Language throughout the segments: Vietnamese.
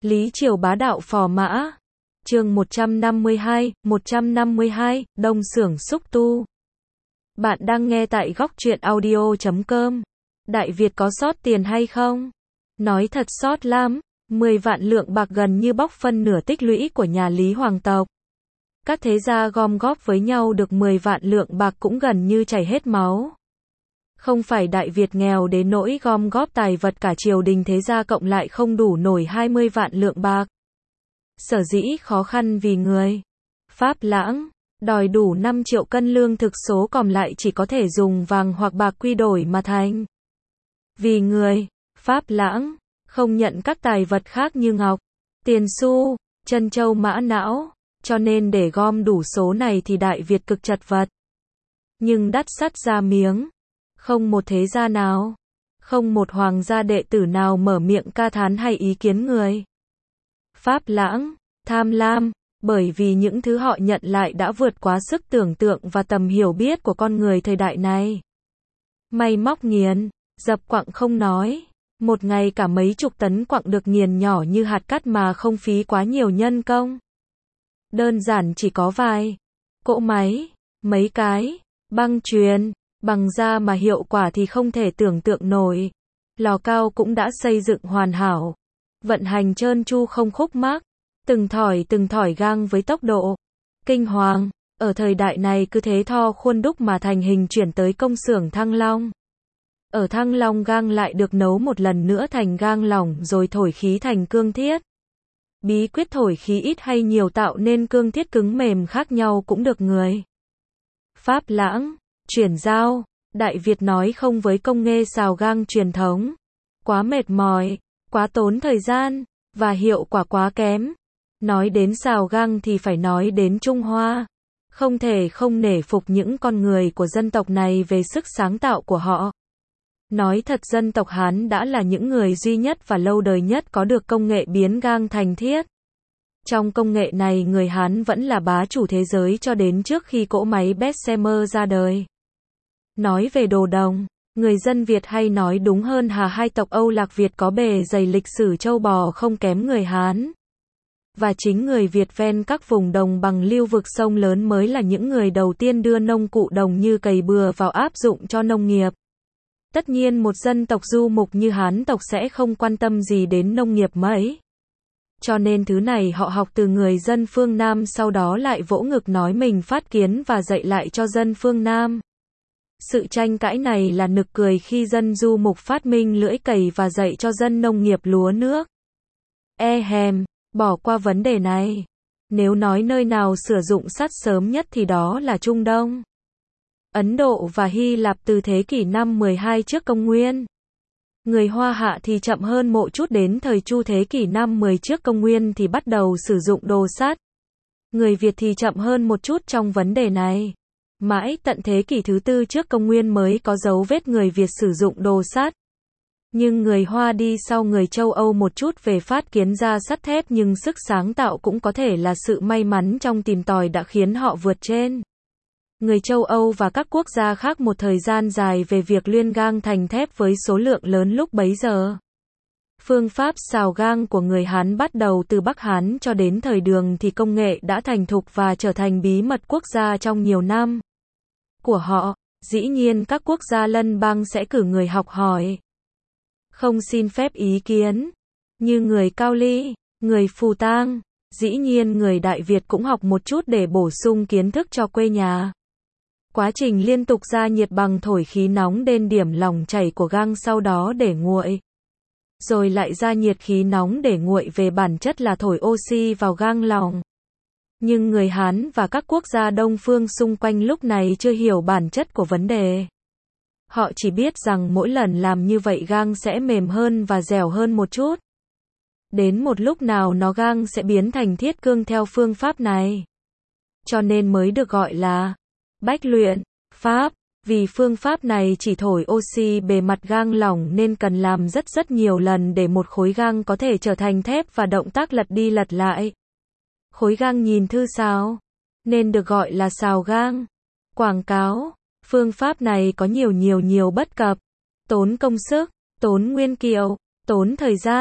Lý Triều bá đạo phò mã. Chương 152, Đông Xưởng Xúc Tu. Bạn đang nghe tại góc truyện audio.com. Đại Việt có sót tiền hay không? Nói thật sót lắm, 10 vạn lượng bạc gần như bóc phân nửa tích lũy của nhà Lý hoàng tộc. Các thế gia gom góp với nhau được 10 vạn lượng bạc cũng gần như chảy hết máu. Không phải Đại Việt nghèo đến nỗi gom góp tài vật cả triều đình thế gia cộng lại không đủ nổi 20 vạn lượng bạc. Sở dĩ khó khăn vì người Pháp Lãng đòi đủ 5 triệu cân lương thực, số còn lại chỉ có thể dùng vàng hoặc bạc quy đổi mà thành. Vì người Pháp Lãng không nhận các tài vật khác như ngọc, tiền xu, trân châu mã não, cho nên để gom đủ số này thì Đại Việt cực chật vật. Nhưng đắt sắt ra miếng, không một thế gia nào, không một hoàng gia đệ tử nào mở miệng ca thán hay ý kiến người Pháp Lãng tham lam, bởi vì những thứ họ nhận lại đã vượt quá sức tưởng tượng và tầm hiểu biết của con người thời đại này. May móc nghiền, dập quặng không nói, một ngày cả mấy chục tấn quặng được nghiền nhỏ như hạt cát mà không phí quá nhiều nhân công. Đơn giản chỉ có vài cỗ máy, mấy cái băng chuyền bằng da mà hiệu quả thì không thể tưởng tượng nổi. Lò cao cũng đã xây dựng hoàn hảo, vận hành trơn tru không khúc mắc, từng thỏi gang với tốc độ kinh hoàng. Ở thời đại này cứ thế tho khuôn đúc mà thành hình chuyển tới công xưởng Thăng Long. Ở Thăng Long gang lại được nấu một lần nữa thành gang lỏng rồi thổi khí thành cương thiết. Bí quyết thổi khí ít hay nhiều tạo nên cương thiết cứng mềm khác nhau cũng được người Pháp Lãng chuyển giao. Đại Việt nói không với công nghệ xào gang truyền thống. Quá mệt mỏi, quá tốn thời gian, và hiệu quả quá kém. Nói đến xào gang thì phải nói đến Trung Hoa. Không thể không nể phục những con người của dân tộc này về sức sáng tạo của họ. Nói thật, dân tộc Hán đã là những người duy nhất và lâu đời nhất có được công nghệ biến gang thành thiết. Trong công nghệ này người Hán vẫn là bá chủ thế giới cho đến trước khi cỗ máy Bessemer ra đời. Nói về đồ đồng, người dân Việt hay nói đúng hơn hai tộc Âu Lạc Việt có bề dày lịch sử châu bò không kém người Hán. Và chính người Việt ven các vùng đồng bằng lưu vực sông lớn mới là những người đầu tiên đưa nông cụ đồng như cày bừa vào áp dụng cho nông nghiệp. Tất nhiên một dân tộc du mục như Hán tộc sẽ không quan tâm gì đến nông nghiệp mấy. Cho nên thứ này họ học từ người dân phương Nam, sau đó lại vỗ ngực nói mình phát kiến và dạy lại cho dân phương Nam. Sự tranh cãi này là nực cười khi dân du mục phát minh lưỡi cày và dạy cho dân nông nghiệp lúa nước. Bỏ qua vấn đề này. Nếu nói nơi nào sử dụng sắt sớm nhất thì đó là Trung Đông, Ấn Độ và Hy Lạp từ thế kỷ năm 12 trước công nguyên. Người Hoa Hạ thì chậm hơn một chút, đến thời Chu thế kỷ năm 10 trước công nguyên thì bắt đầu sử dụng đồ sắt. Người Việt thì chậm hơn một chút trong vấn đề này. Mãi tận thế kỷ thứ tư trước công nguyên mới có dấu vết người Việt sử dụng đồ sắt. Nhưng người Hoa đi sau người châu Âu một chút về phát kiến ra sắt thép, nhưng sức sáng tạo cũng có thể là sự may mắn trong tìm tòi đã khiến họ vượt trên người châu Âu và các quốc gia khác một thời gian dài về việc luyện gang thành thép với số lượng lớn lúc bấy giờ. Phương pháp xào gang của người Hán bắt đầu từ Bắc Hán cho đến thời Đường thì công nghệ đã thành thục và trở thành bí mật quốc gia trong nhiều năm của họ. Dĩ nhiên các quốc gia lân bang sẽ cử người học hỏi, không xin phép ý kiến, như người Cao Ly, người Phù Tang. Dĩ nhiên người Đại Việt cũng học một chút để bổ sung kiến thức cho quê nhà. Quá trình liên tục ra nhiệt bằng thổi khí nóng đến điểm lỏng chảy của gang, sau đó để nguội. Rồi lại ra nhiệt khí nóng để nguội, về bản chất là thổi oxy vào gang lỏng. Nhưng người Hán và các quốc gia Đông phương xung quanh lúc này chưa hiểu bản chất của vấn đề. Họ chỉ biết rằng mỗi lần làm như vậy gang sẽ mềm hơn và dẻo hơn một chút. Đến một lúc nào nó gang sẽ biến thành thiết cương theo phương pháp này. Cho nên mới được gọi là bách luyện pháp. Vì phương pháp này chỉ thổi oxy bề mặt gang lỏng nên cần làm rất nhiều lần để một khối gang có thể trở thành thép và động tác lật đi lật lại. Khối gang nhìn thư sáo, nên được gọi là xào gang. Quảng cáo, phương pháp này có nhiều bất cập, tốn công sức, tốn nguyên liệu, tốn thời gian,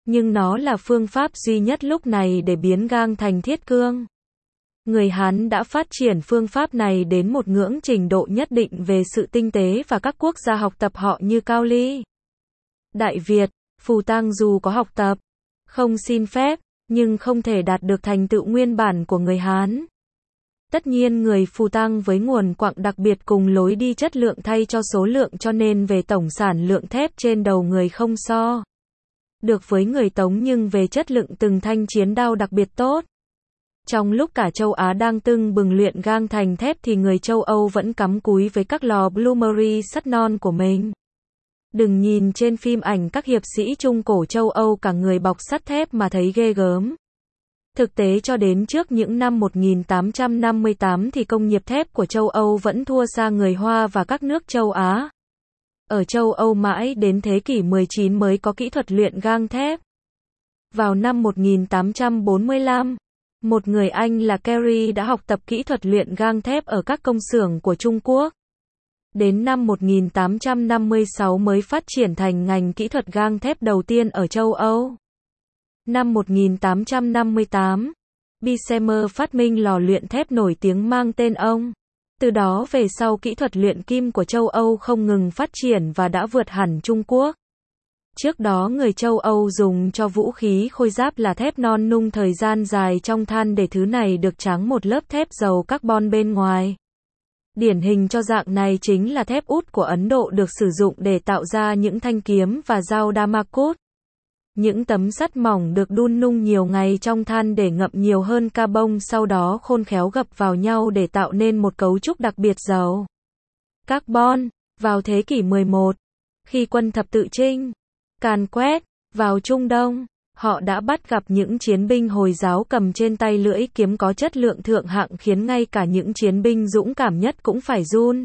Nhưng nó là phương pháp duy nhất lúc này để biến gang thành thiết cương. Người Hán đã phát triển phương pháp này đến một ngưỡng trình độ nhất định về sự tinh tế và các quốc gia học tập họ như Cao Ly, Đại Việt, Phù Tang dù có học tập, không xin phép, nhưng không thể đạt được thành tựu nguyên bản của người Hán. Tất nhiên người Phù Tang với nguồn quặng đặc biệt cùng lối đi chất lượng thay cho số lượng, cho nên về tổng sản lượng thép trên đầu người không so được với người Tống, nhưng về chất lượng từng thanh chiến đao đặc biệt tốt. Trong lúc cả châu Á đang tưng bừng luyện gang thành thép thì người châu Âu vẫn cắm cúi với các lò Bloomery sắt non của mình. Đừng nhìn trên phim ảnh các hiệp sĩ Trung Cổ châu Âu cả người bọc sắt thép mà thấy ghê gớm. Thực tế cho đến trước những năm 1858 thì công nghiệp thép của châu Âu vẫn thua xa người Hoa và các nước châu Á. Ở châu Âu mãi đến thế kỷ 19 mới có kỹ thuật luyện gang thép. Vào năm 1845, một người Anh là Carey đã học tập kỹ thuật luyện gang thép ở các công xưởng của Trung Quốc. Đến năm 1856 mới phát triển thành ngành kỹ thuật gang thép đầu tiên ở châu Âu. Năm 1858, Bessemer phát minh lò luyện thép nổi tiếng mang tên ông. Từ đó về sau kỹ thuật luyện kim của châu Âu không ngừng phát triển và đã vượt hẳn Trung Quốc. Trước đó người châu Âu dùng cho vũ khí khôi giáp là thép non nung thời gian dài trong than để thứ này được tráng một lớp thép dầu carbon bên ngoài. Điển hình cho dạng này chính là thép út của Ấn Độ được sử dụng để tạo ra những thanh kiếm và dao Damascus. Những tấm sắt mỏng được đun nung nhiều ngày trong than để ngậm nhiều hơn carbon, sau đó khôn khéo gập vào nhau để tạo nên một cấu trúc đặc biệt dầu carbon. Vào thế kỷ 11, khi quân thập tự chinh, càn quét vào Trung Đông, họ đã bắt gặp những chiến binh Hồi giáo cầm trên tay lưỡi kiếm có chất lượng thượng hạng khiến ngay cả những chiến binh dũng cảm nhất cũng phải run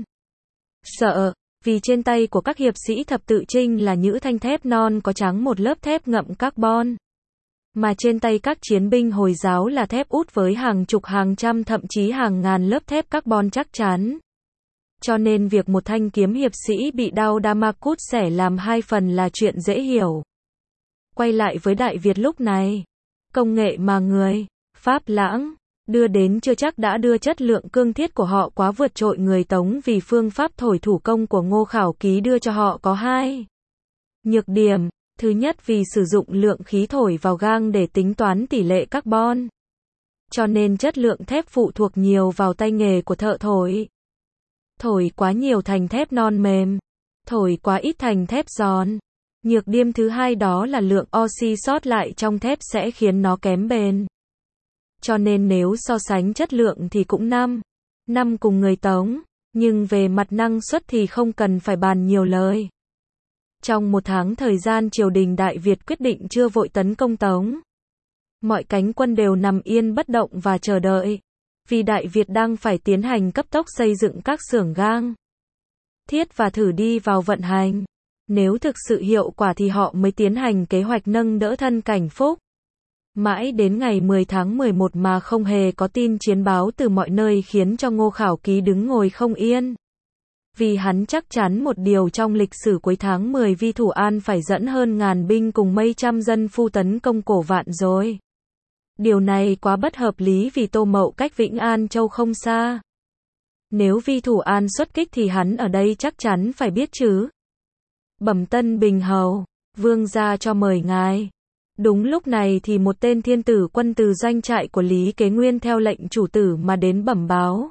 sợ, vì trên tay của các hiệp sĩ thập tự chinh là những thanh thép non có trắng một lớp thép ngậm carbon. Mà trên tay các chiến binh Hồi giáo là thép út với hàng chục hàng trăm thậm chí hàng ngàn lớp thép carbon chắc chắn. Cho nên việc một thanh kiếm hiệp sĩ bị đao Damascus xẻ làm hai phần là chuyện dễ hiểu. Quay lại với Đại Việt lúc này, công nghệ mà người Pháp lãng đưa đến chưa chắc đã đưa chất lượng cương thiết của họ quá vượt trội người Tống, vì phương pháp thổi thủ công của Ngô Khảo Ký đưa cho họ có hai nhược điểm. Thứ nhất, vì sử dụng lượng khí thổi vào gang để tính toán tỷ lệ carbon, cho nên chất lượng thép phụ thuộc nhiều vào tay nghề của thợ thổi. Thổi quá nhiều thành thép non mềm, thổi quá ít thành thép giòn. Nhược điểm thứ hai đó là lượng oxy sót lại trong thép sẽ khiến nó kém bền. Cho nên nếu so sánh chất lượng thì cũng năm cùng người Tống, nhưng về mặt năng suất thì không cần phải bàn nhiều lời. Trong một tháng thời gian triều đình Đại Việt quyết định chưa vội tấn công Tống. Mọi cánh quân đều nằm yên bất động và chờ đợi, vì Đại Việt đang phải tiến hành cấp tốc xây dựng các xưởng gang thiết và thử đi vào vận hành. Nếu thực sự hiệu quả thì họ mới tiến hành kế hoạch nâng đỡ thân Cảnh Phúc. Mãi đến ngày 10 tháng 11 mà không hề có tin chiến báo từ mọi nơi khiến cho Ngô Khảo Ký đứng ngồi không yên. Vì hắn chắc chắn một điều, trong lịch sử cuối tháng 10 Vi Thủ An phải dẫn hơn ngàn binh cùng mấy trăm dân phu tấn công Cổ Vạn rồi. Điều này quá bất hợp lý vì Tô Mậu cách Vĩnh An Châu không xa. Nếu Vi Thủ An xuất kích thì hắn ở đây chắc chắn phải biết chứ. Bẩm Tân Bình Hầu, vương gia cho mời ngài. Đúng lúc này thì một tên thiên tử quân từ doanh trại của Lý Kế Nguyên theo lệnh chủ tử mà đến bẩm báo.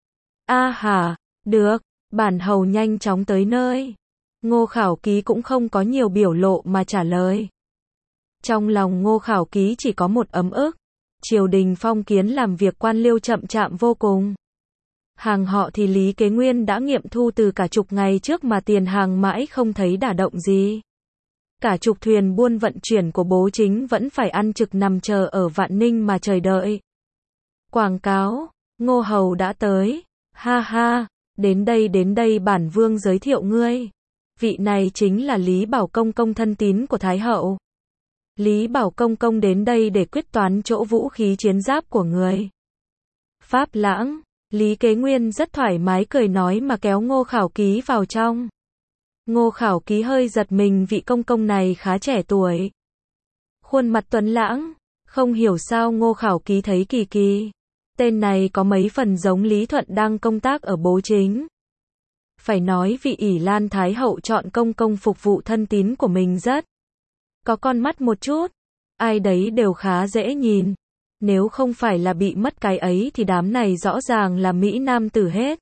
A hả, được, bản hầu nhanh chóng tới nơi. Ngô Khảo Ký cũng không có nhiều biểu lộ mà trả lời. Trong lòng Ngô Khảo Ký chỉ có một ấm ức. Triều đình phong kiến làm việc quan liêu chậm chạp vô cùng. Hàng họ thì Lý Kế Nguyên đã nghiệm thu từ cả chục ngày trước mà tiền hàng mãi không thấy đả động gì. Cả chục thuyền buôn vận chuyển của Bố Chính vẫn phải ăn trực nằm chờ ở Vạn Ninh mà chờ đợi. Quảng cáo, Ngô Hầu đã tới. Ha ha, đến đây bản vương giới thiệu ngươi. Vị này chính là Lý Bảo Công công thân tín của Thái Hậu. Lý Bảo Công công đến đây để quyết toán chỗ vũ khí chiến giáp của người Pháp lãng. Lý Kế Nguyên rất thoải mái cười nói mà kéo Ngô Khảo Ký vào trong. Ngô Khảo Ký hơi giật mình, vị công công này khá trẻ tuổi. khuôn mặt tuấn lãng. Không hiểu sao Ngô Khảo Ký thấy kỳ kỳ. Tên này có mấy phần giống Lý Thuận đang công tác ở Bố Chính. Phải nói vị ỷ Lan Thái Hậu chọn công công phục vụ thân tín của mình rất có con mắt một chút. Ai đấy đều khá dễ nhìn. Nếu không phải là bị mất cái ấy thì đám này rõ ràng là Mỹ Nam tử hết.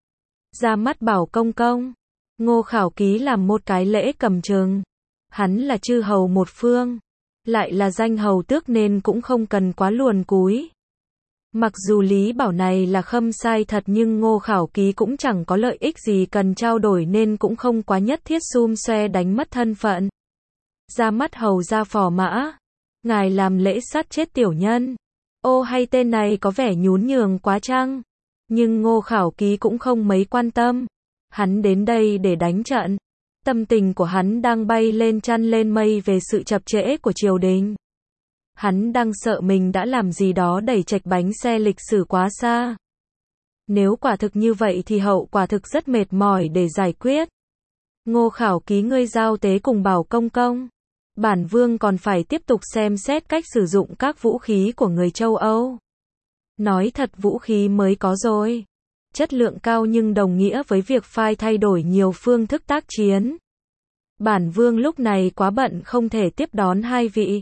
Ra mắt bảo công công. Ngô Khảo Ký làm một cái lễ cầm chừng. Hắn là chư hầu một phương. Lại là danh hầu tước nên cũng không cần quá luồn cúi. Mặc dù Lý Bảo này là khâm sai thật nhưng Ngô Khảo Ký cũng chẳng có lợi ích gì cần trao đổi nên cũng không quá nhất thiết xum xoe đánh mất thân phận. Ra mắt hầu ra phò mã. Ngài làm lễ sát chết tiểu nhân. Ô hay tên này có vẻ nhún nhường quá chăng? Nhưng Ngô Khảo Ký cũng không mấy quan tâm. Hắn đến đây để đánh trận. Tâm tình của hắn đang bay lên chăn lên mây về sự chập trễ của triều đình. Hắn đang sợ mình đã làm gì đó đẩy chệch bánh xe lịch sử quá xa. Nếu quả thực như vậy thì hậu quả thực rất mệt mỏi để giải quyết. Ngô Khảo Ký ngươi giao tế cùng bảo công công. Bản vương còn phải tiếp tục xem xét cách sử dụng các vũ khí của người châu Âu. Nói thật vũ khí mới có rồi. Chất lượng cao nhưng đồng nghĩa với việc phải thay đổi nhiều phương thức tác chiến. Bản vương lúc này quá bận không thể tiếp đón hai vị.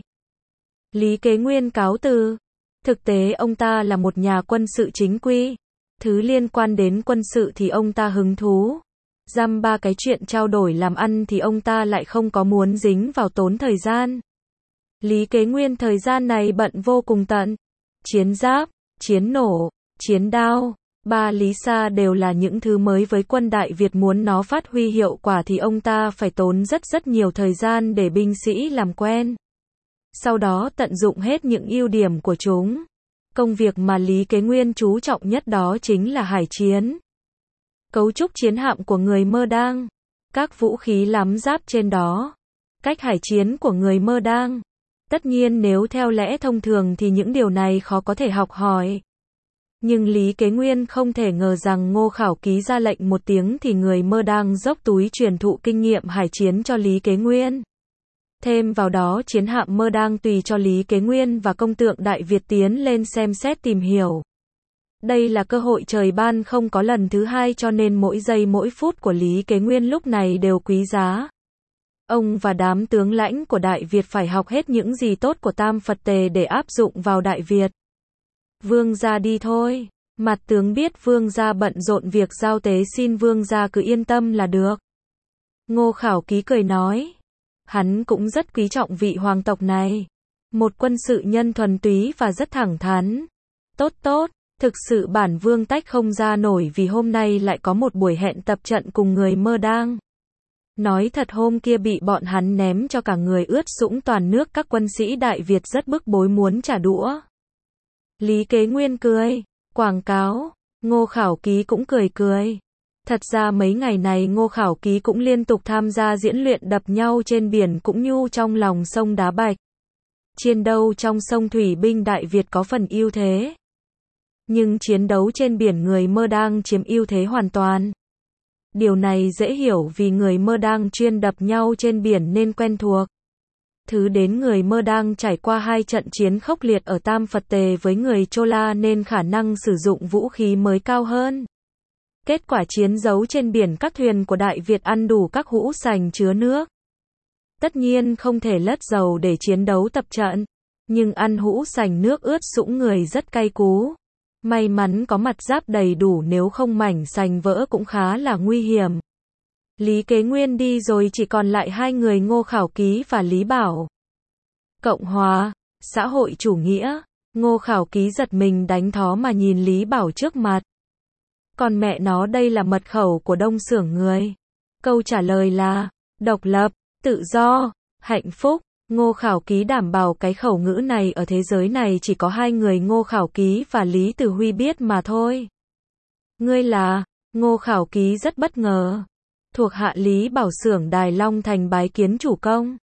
Lý Kế Nguyên cáo từ. Thực tế ông ta là một nhà quân sự chính quy. Thứ liên quan đến quân sự thì ông ta hứng thú. Dăm ba cái chuyện trao đổi làm ăn thì ông ta lại không có muốn dính vào tốn thời gian. Lý Kế Nguyên thời gian này bận vô cùng tận. Chiến giáp, chiến nổ, chiến đao. Ba lý xa đều là những thứ mới với quân Đại Việt muốn nó phát huy hiệu quả thì ông ta phải tốn rất nhiều thời gian để binh sĩ làm quen. Sau đó tận dụng hết những ưu điểm của chúng. Công việc mà Lý Kế Nguyên chú trọng nhất đó chính là hải chiến. Cấu trúc chiến hạm của người Mơ Đang. Các vũ khí lắm giáp trên đó. Cách hải chiến của người Mơ Đang. Tất nhiên nếu theo lẽ thông thường thì những điều này khó có thể học hỏi. Nhưng Lý Kế Nguyên không thể ngờ rằng Ngô Khảo Ký ra lệnh một tiếng thì người Mơ Đang dốc túi truyền thụ kinh nghiệm hải chiến cho Lý Kế Nguyên. Thêm vào đó chiến hạm Mơ Đang tùy cho Lý Kế Nguyên và công tượng Đại Việt tiến lên xem xét tìm hiểu. Đây là cơ hội trời ban không có lần thứ hai cho nên mỗi giây mỗi phút của Lý Kế Nguyên lúc này đều quý giá. Ông và đám tướng lãnh của Đại Việt phải học hết những gì tốt của Tam Phật Tề để áp dụng vào Đại Việt. Vương gia đi thôi. Mặt tướng biết vương gia bận rộn việc giao tế xin vương gia cứ yên tâm là được. Ngô Khảo Ký cười nói. Hắn cũng rất quý trọng vị hoàng tộc này. Một quân sự nhân thuần túy và rất thẳng thắn. Tốt, thực sự bản vương tách không ra nổi vì hôm nay lại có một buổi hẹn tập trận cùng người Mơ Đang. Nói thật hôm kia bị bọn hắn ném cho cả người ướt sũng toàn nước các quân sĩ Đại Việt rất bức bối muốn trả đũa. Lý Kế Nguyên cười, quảng cáo, Ngô Khảo Ký cũng cười. Thật ra mấy ngày này Ngô Khảo Ký cũng liên tục tham gia diễn luyện đập nhau trên biển cũng như trong lòng sông Đá Bạch. Chiến đấu trong sông thủy binh Đại Việt có phần ưu thế. Nhưng chiến đấu trên biển người Mơ Đang chiếm ưu thế hoàn toàn. Điều này dễ hiểu vì người Mơ Đang chuyên đập nhau trên biển nên quen thuộc. Thứ đến người Mơ Đang trải qua 2 trận chiến khốc liệt ở Tam Phật Tề với người Chola nên khả năng sử dụng vũ khí mới cao hơn. Kết quả chiến đấu trên biển các thuyền của Đại Việt ăn đủ các hũ sành chứa nước. Tất nhiên không thể lất dầu để chiến đấu tập trận, nhưng ăn hũ sành nước ướt sũng người rất cay cú. May mắn có mặt giáp đầy đủ nếu không mảnh sành vỡ cũng khá là nguy hiểm. Lý Kế Nguyên đi rồi chỉ còn lại hai người Ngô Khảo Ký và Lý Bảo. Cộng hòa, xã hội chủ nghĩa, Ngô Khảo Ký giật mình đánh thó mà nhìn Lý Bảo trước mặt. Còn mẹ nó đây là mật khẩu của Đông Xưởng người. Câu trả lời là, độc lập, tự do, hạnh phúc. Ngô Khảo Ký đảm bảo cái khẩu ngữ này ở thế giới này chỉ có hai người Ngô Khảo Ký và Lý Tử Huy biết mà thôi. Ngươi là, Ngô Khảo Ký rất bất ngờ. Thuộc hạ Lý Bảo xưởng Đài Long Thành bái kiến chủ công.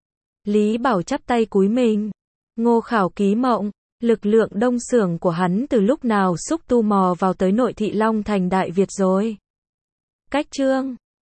Lý Bảo chắp tay cúi mình. Ngô Khảo Ký mộng, lực lượng Đông xưởng của hắn từ lúc nào xúc tu mò vào tới nội thị Long Thành Đại Việt rồi. Cách chương